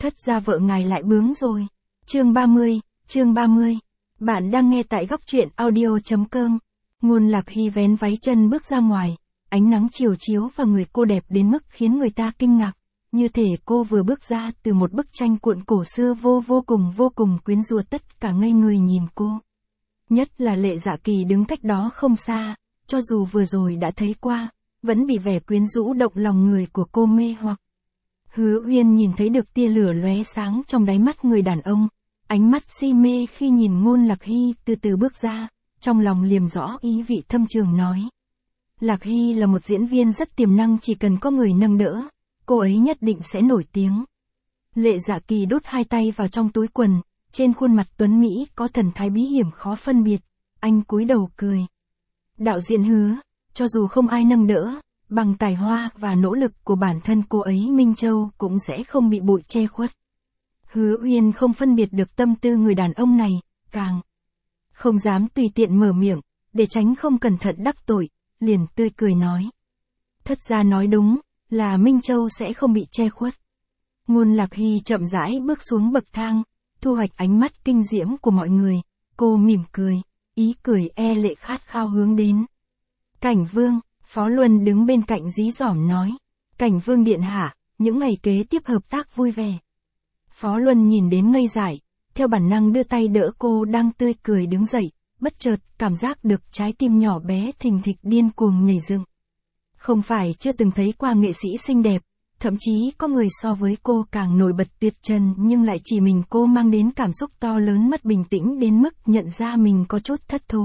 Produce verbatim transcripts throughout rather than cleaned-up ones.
Thất gia vợ ngài lại bướng rồi. Chương ba mươi, chương ba mươi. Bạn đang nghe tại góc truyện audio.com. Ngôn Lạc Hy vén váy chân bước ra ngoài, ánh nắng chiều chiếu vào người cô đẹp đến mức khiến người ta kinh ngạc, như thể cô vừa bước ra từ một bức tranh cuộn cổ xưa vô vô cùng vô cùng quyến rũ, tất cả ngây người nhìn cô. Nhất là Lệ Dạ Kỳ đứng cách đó không xa, cho dù vừa rồi đã thấy qua, vẫn bị vẻ quyến rũ động lòng người của cô mê hoặc. Hứa Uyên nhìn thấy được tia lửa lóe sáng trong đáy mắt người đàn ông, ánh mắt si mê khi nhìn Ngôn Lạc Hy từ từ bước ra, trong lòng liềm rõ ý vị thâm trường nói. Lạc Hy là một diễn viên rất tiềm năng, chỉ cần có người nâng đỡ, cô ấy nhất định sẽ nổi tiếng. Lệ Dạ Kỳ đút hai tay vào trong túi quần, trên khuôn mặt tuấn Mỹ có thần thái bí hiểm khó phân biệt, anh cúi đầu cười. Đạo diễn Hứa, cho dù không ai nâng đỡ, bằng tài hoa và nỗ lực của bản thân cô ấy Minh Châu cũng sẽ không bị bụi che khuất. Hứa Uyên không phân biệt được tâm tư người đàn ông này, càng không dám tùy tiện mở miệng, để tránh không cẩn thận đắc tội, liền tươi cười nói. Thất gia nói đúng, là Minh Châu sẽ không bị che khuất. Ngôn Lạc Hy chậm rãi bước xuống bậc thang, thu hoạch ánh mắt kinh diễm của mọi người, cô mỉm cười, ý cười e lệ khát khao hướng đến. Cảnh Vương, Phó Luân đứng bên cạnh dí dỏm nói. Cảnh Vương điện hạ, những ngày kế tiếp hợp tác vui vẻ. Phó Luân nhìn đến ngây dại, theo bản năng đưa tay đỡ cô đang tươi cười đứng dậy, bất chợt cảm giác được trái tim nhỏ bé thình thịch điên cuồng nhảy dựng. Không phải chưa từng thấy qua nghệ sĩ xinh đẹp, thậm chí có người so với cô càng nổi bật tuyệt trần, nhưng lại chỉ mình cô mang đến cảm xúc to lớn, mất bình tĩnh đến mức nhận ra mình có chút thất thố.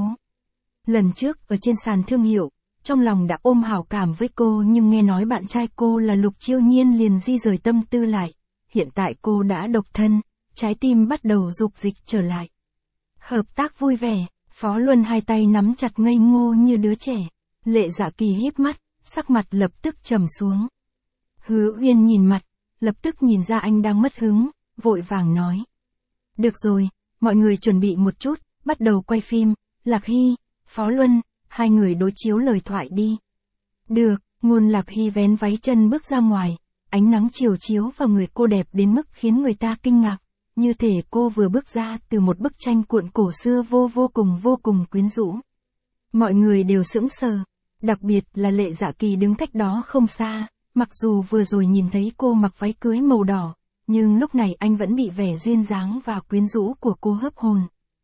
Lần trước ở trên sàn thương hiệu, trong lòng đã ôm hảo cảm với cô, nhưng nghe nói bạn trai cô là Lục Chiêu Nhiên liền di rời tâm tư lại. Hiện tại cô đã độc thân, trái tim bắt đầu dục dịch trở lại. Hợp tác vui vẻ, Phó Luân hai tay nắm chặt ngây ngô như đứa trẻ. Lệ Dạ Kỳ híp mắt, sắc mặt lập tức trầm xuống. Hứa Uyên nhìn mặt, lập tức nhìn ra anh đang mất hứng, vội vàng nói. Được rồi, mọi người chuẩn bị một chút, bắt đầu quay phim. Lạc Hy, Phó Luân, hai người đối chiếu lời thoại đi. Được, Ngôn Lạc Hy vén váy chân bước ra ngoài, ánh nắng chiều chiếu vào người cô đẹp đến mức khiến người ta kinh ngạc, như thể cô vừa bước ra từ một bức tranh cuộn cổ xưa vô vô cùng vô cùng quyến rũ. Mọi người đều sững sờ, đặc biệt là Lệ Dạ Kỳ đứng cách đó không xa, mặc dù vừa rồi nhìn thấy cô mặc váy cưới màu đỏ, nhưng lúc này anh vẫn bị vẻ duyên dáng và quyến rũ của cô hấp hồn.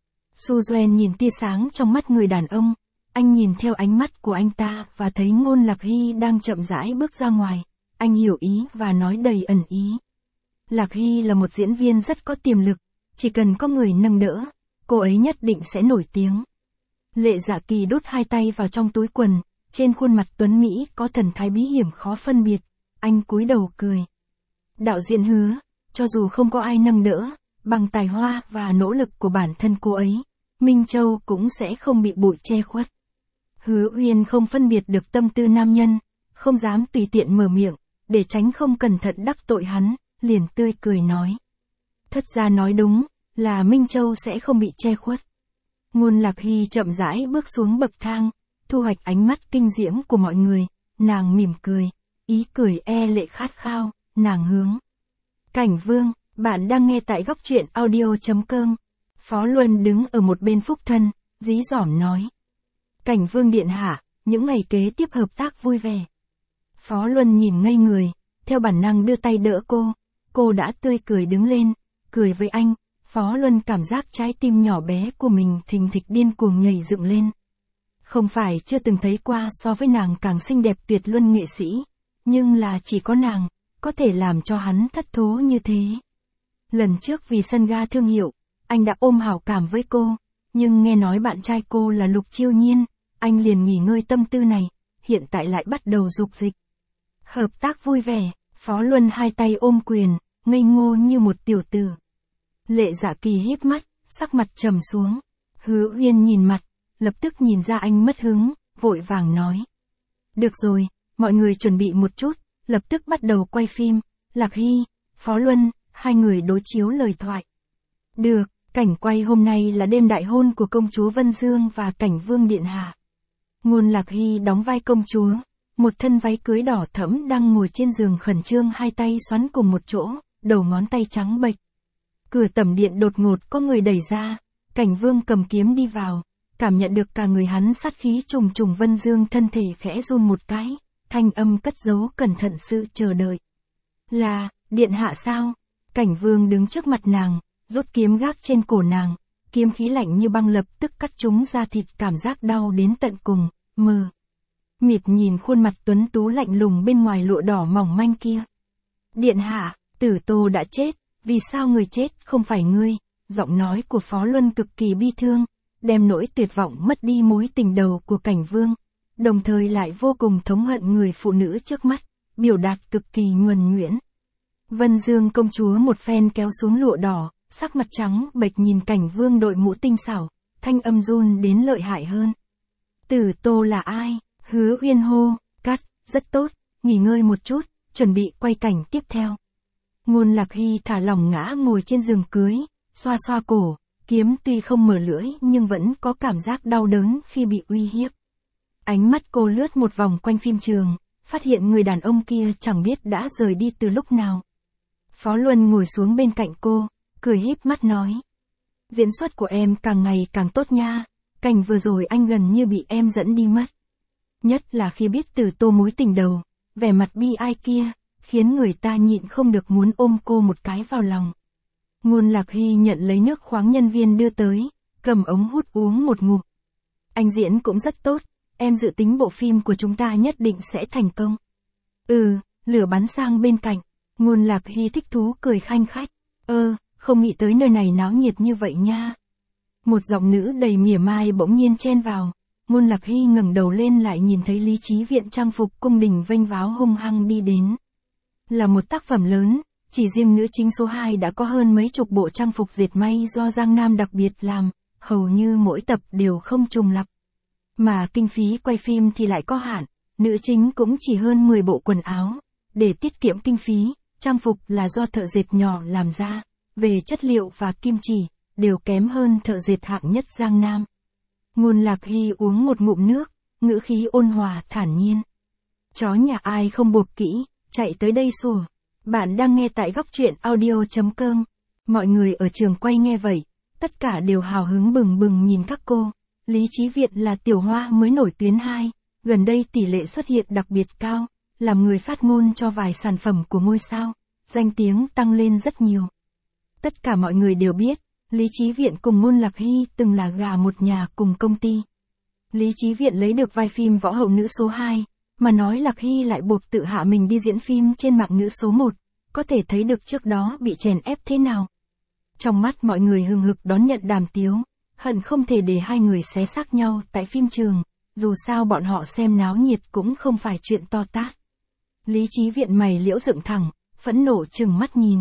Su Duan nhìn tia sáng trong mắt người đàn ông, anh nhìn theo ánh mắt của anh ta và thấy Ngôn Lạc Hy đang chậm rãi bước ra ngoài, anh hiểu ý và nói đầy ẩn ý. Lạc Hy là một diễn viên rất có tiềm lực, chỉ cần có người nâng đỡ, cô ấy nhất định sẽ nổi tiếng. Lệ Dạ Kỳ đút hai tay vào trong túi quần, trên khuôn mặt tuấn Mỹ có thần thái bí hiểm khó phân biệt, anh cúi đầu cười. Đạo diễn Hứa, cho dù không có ai nâng đỡ, bằng tài hoa và nỗ lực của bản thân cô ấy, Minh Châu cũng sẽ không bị bụi che khuất. Hứa Uyên không phân biệt được tâm tư nam nhân, không dám tùy tiện mở miệng, để tránh không cẩn thận đắc tội hắn, liền tươi cười nói. Thất gia nói đúng, là Minh Châu sẽ không bị che khuất. Ngôn Lạc Hy chậm rãi bước xuống bậc thang, thu hoạch ánh mắt kinh diễm của mọi người, nàng mỉm cười, ý cười e lệ khát khao, nàng hướng. Cảnh Vương, bạn đang nghe tại góc truyện audio.com. Phó Luân đứng ở một bên phúc thân, dí dỏm nói. Cảnh Vương điện hạ, những ngày kế tiếp hợp tác vui vẻ. Phó Luân nhìn ngây người, theo bản năng đưa tay đỡ cô, cô đã tươi cười đứng lên, cười với anh. Phó Luân cảm giác trái tim nhỏ bé của mình thình thịch điên cuồng nhảy dựng lên. Không phải chưa từng thấy qua so với nàng càng xinh đẹp tuyệt luân nghệ sĩ, nhưng là chỉ có nàng, có thể làm cho hắn thất thố như thế. Lần trước vì sân ga thương hiệu, anh đã ôm hảo cảm với cô, nhưng nghe nói bạn trai cô là Lục Chiêu Nhiên, anh liền nghỉ ngơi tâm tư này, hiện tại lại bắt đầu dục dịch. Hợp tác vui vẻ, Phó Luân hai tay ôm quyền, ngây ngô như một tiểu tử. Lệ Dạ Kỳ híp mắt, sắc mặt trầm xuống. Hứa Uyên nhìn mặt, lập tức nhìn ra anh mất hứng, vội vàng nói. Được rồi, mọi người chuẩn bị một chút, lập tức bắt đầu quay phim. Lạc Hy, Phó Luân, hai người đối chiếu lời thoại. Được, cảnh quay hôm nay là đêm đại hôn của công chúa Vân Dương và Cảnh Vương điện hạ. Ngôn Lạc Hy đóng vai công chúa, một thân váy cưới đỏ thẫm đang ngồi trên giường khẩn trương hai tay xoắn cùng một chỗ, đầu ngón tay trắng bệch. Cửa tẩm điện đột ngột có người đẩy ra, Cảnh Vương cầm kiếm đi vào, cảm nhận được cả người hắn sát khí trùng trùng. Vân Dương thân thể khẽ run một cái, thanh âm cất giấu cẩn thận sự chờ đợi. Là, điện hạ sao? Cảnh Vương đứng trước mặt nàng, rút kiếm gác trên cổ nàng, kiếm khí lạnh như băng lập tức cắt trúng da thịt, cảm giác đau đến tận cùng, mờ. Mịt nhìn khuôn mặt tuấn tú lạnh lùng bên ngoài lụa đỏ mỏng manh kia. Điện hạ, Tử Tô đã chết, vì sao người chết không phải ngươi? Giọng nói của Phó Luân cực kỳ bi thương, đem nỗi tuyệt vọng mất đi mối tình đầu của Cảnh Vương, đồng thời lại vô cùng thống hận người phụ nữ trước mắt, biểu đạt cực kỳ nhuần nhuyễn. Vân Dương công chúa một phen kéo xuống lụa đỏ, sắc mặt trắng bệch nhìn Cảnh Vương đội mũ tinh xảo, thanh âm run đến lợi hại hơn. Tử Tô là ai? Hứa Uyên hô, cắt, rất tốt, nghỉ ngơi một chút, chuẩn bị quay cảnh tiếp theo. Ngôn Lạc Hy thả lỏng ngã ngồi trên giường cưới, xoa xoa cổ, kiếm tuy không mở lưỡi nhưng vẫn có cảm giác đau đớn khi bị uy hiếp. Ánh mắt cô lướt một vòng quanh phim trường, phát hiện người đàn ông kia chẳng biết đã rời đi từ lúc nào. Phó Luân ngồi xuống bên cạnh cô, cười híp mắt nói. Diễn xuất của em càng ngày càng tốt nha, cảnh vừa rồi anh gần như bị em dẫn đi mất. Nhất là khi biết Tử Tô mối tình đầu, vẻ mặt bi ai kia, khiến người ta nhịn không được muốn ôm cô một cái vào lòng. Ngôn Lạc Hy nhận lấy nước khoáng nhân viên đưa tới, cầm ống hút uống một ngụm. Anh diễn cũng rất tốt, em dự tính bộ phim của chúng ta nhất định sẽ thành công. Ừ, lửa bắn sang bên cạnh, Ngôn Lạc Hy thích thú cười khanh khách. Ơ, không nghĩ tới nơi này náo nhiệt như vậy nha. Một giọng nữ đầy mỉa mai bỗng nhiên chen vào. Ngôn Lạc Hy ngẩng đầu lên lại nhìn thấy Lý Chí Viện trang phục cung đình vênh váo hung hăng đi đến. Là một tác phẩm lớn, chỉ riêng nữ chính số hai đã có hơn mấy chục bộ trang phục dệt may do Giang Nam đặc biệt làm, hầu như mỗi tập đều không trùng lặp. Mà kinh phí quay phim thì lại có hạn, nữ chính cũng chỉ hơn mười bộ quần áo. Để tiết kiệm kinh phí, trang phục là do thợ dệt nhỏ làm ra, về chất liệu và kim chỉ, đều kém hơn thợ dệt hạng nhất Giang Nam. Ngôn Lạc Hy uống một ngụm nước, ngữ khí ôn hòa thản nhiên. Chó nhà ai không buộc kỹ, chạy tới đây sủa. Bạn đang nghe tại góc truyện audio chấm com. Mọi người ở trường quay nghe vậy, tất cả đều hào hứng bừng bừng nhìn các cô. Lý Chí Viện là tiểu hoa mới nổi tuyến hai, gần đây tỷ lệ xuất hiện đặc biệt cao, làm người phát ngôn cho vài sản phẩm của ngôi sao, danh tiếng tăng lên rất nhiều. Tất cả mọi người đều biết, Lý Chí Viện cùng Ngôn Lạc Hy từng là gà một nhà cùng công ty. Lý Chí Viện lấy được vai phim võ hậu nữ số hai, mà nói Lạc Hy lại buộc tự hạ mình đi diễn phim trên mạng nữ số một, có thể thấy được trước đó bị chèn ép thế nào. Trong mắt mọi người hừng hực đón nhận Đàm Tiếu, hận không thể để hai người xé xác nhau tại phim trường, dù sao bọn họ xem náo nhiệt cũng không phải chuyện to tát. Lý Chí Viện mày liễu dựng thẳng, phẫn nộ trừng mắt nhìn.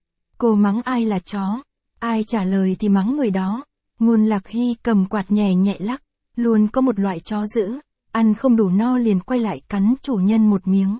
Cô mắng ai là chó, ai trả lời thì mắng người đó. Ngôn Lạc Hy cầm quạt nhẹ nhẹ lắc, luôn có một loại chó dữ, ăn không đủ no liền quay lại cắn chủ nhân một miếng.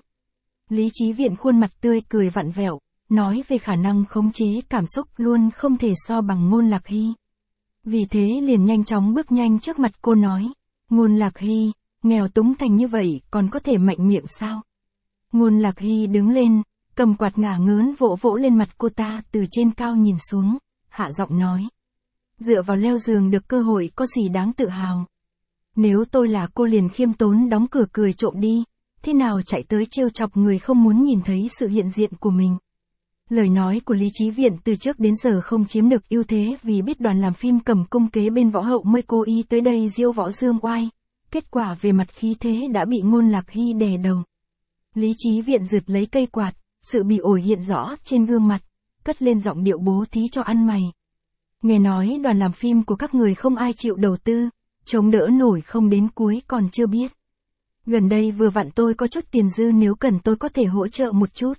Lý Chí Viện khuôn mặt tươi cười vặn vẹo, nói về khả năng khống chế cảm xúc luôn không thể so bằng Ngôn Lạc Hy. Vì thế liền nhanh chóng bước nhanh trước mặt cô nói, Ngôn Lạc Hy, nghèo túng thành như vậy còn có thể mạnh miệng sao? Ngôn Lạc Hy đứng lên, cầm quạt ngả ngớn vỗ vỗ lên mặt cô ta từ trên cao nhìn xuống, hạ giọng nói. Dựa vào leo giường được cơ hội có gì đáng tự hào. Nếu tôi là cô liền khiêm tốn đóng cửa cười trộm đi, thế nào chạy tới trêu chọc người không muốn nhìn thấy sự hiện diện của mình. Lời nói của Lý Chí Viện từ trước đến giờ không chiếm được ưu thế vì biết đoàn làm phim cầm cung kế bên võ hậu mới cố ý tới đây diêu võ dương oai, kết quả về mặt khí thế đã bị Ngôn Lạc Hy đè đầu. Lý Chí Viện rượt lấy cây quạt, sự bị ổi hiện rõ trên gương mặt, cất lên giọng điệu bố thí cho ăn mày. Nghe nói đoàn làm phim của các người không ai chịu đầu tư, chống đỡ nổi không đến cuối còn chưa biết. Gần đây vừa vặn tôi có chút tiền dư nếu cần tôi có thể hỗ trợ một chút.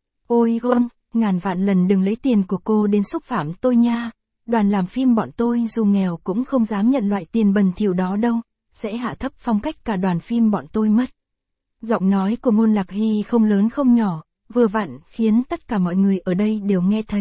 Ôi gom, ngàn vạn lần đừng lấy tiền của cô đến xúc phạm tôi nha. Đoàn làm phim bọn tôi dù nghèo cũng không dám nhận loại tiền bẩn thỉu đó đâu, sẽ hạ thấp phong cách cả đoàn phim bọn tôi mất. Giọng nói của Ngôn Lạc Hy không lớn không nhỏ, vừa vặn khiến tất cả mọi người ở đây đều nghe thấy.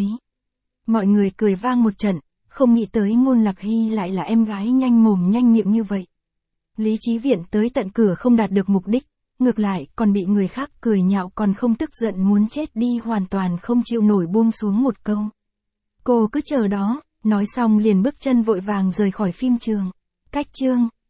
Mọi người cười vang một trận, không nghĩ tới Ngôn Lạc Hy lại là em gái nhanh mồm nhanh miệng như vậy. Lý Chí Viện tới tận cửa không đạt được mục đích, ngược lại còn bị người khác cười nhạo còn không tức giận muốn chết đi hoàn toàn không chịu nổi buông xuống một câu. Cô cứ chờ đó, nói xong liền bước chân vội vàng rời khỏi phim trường. Cách chương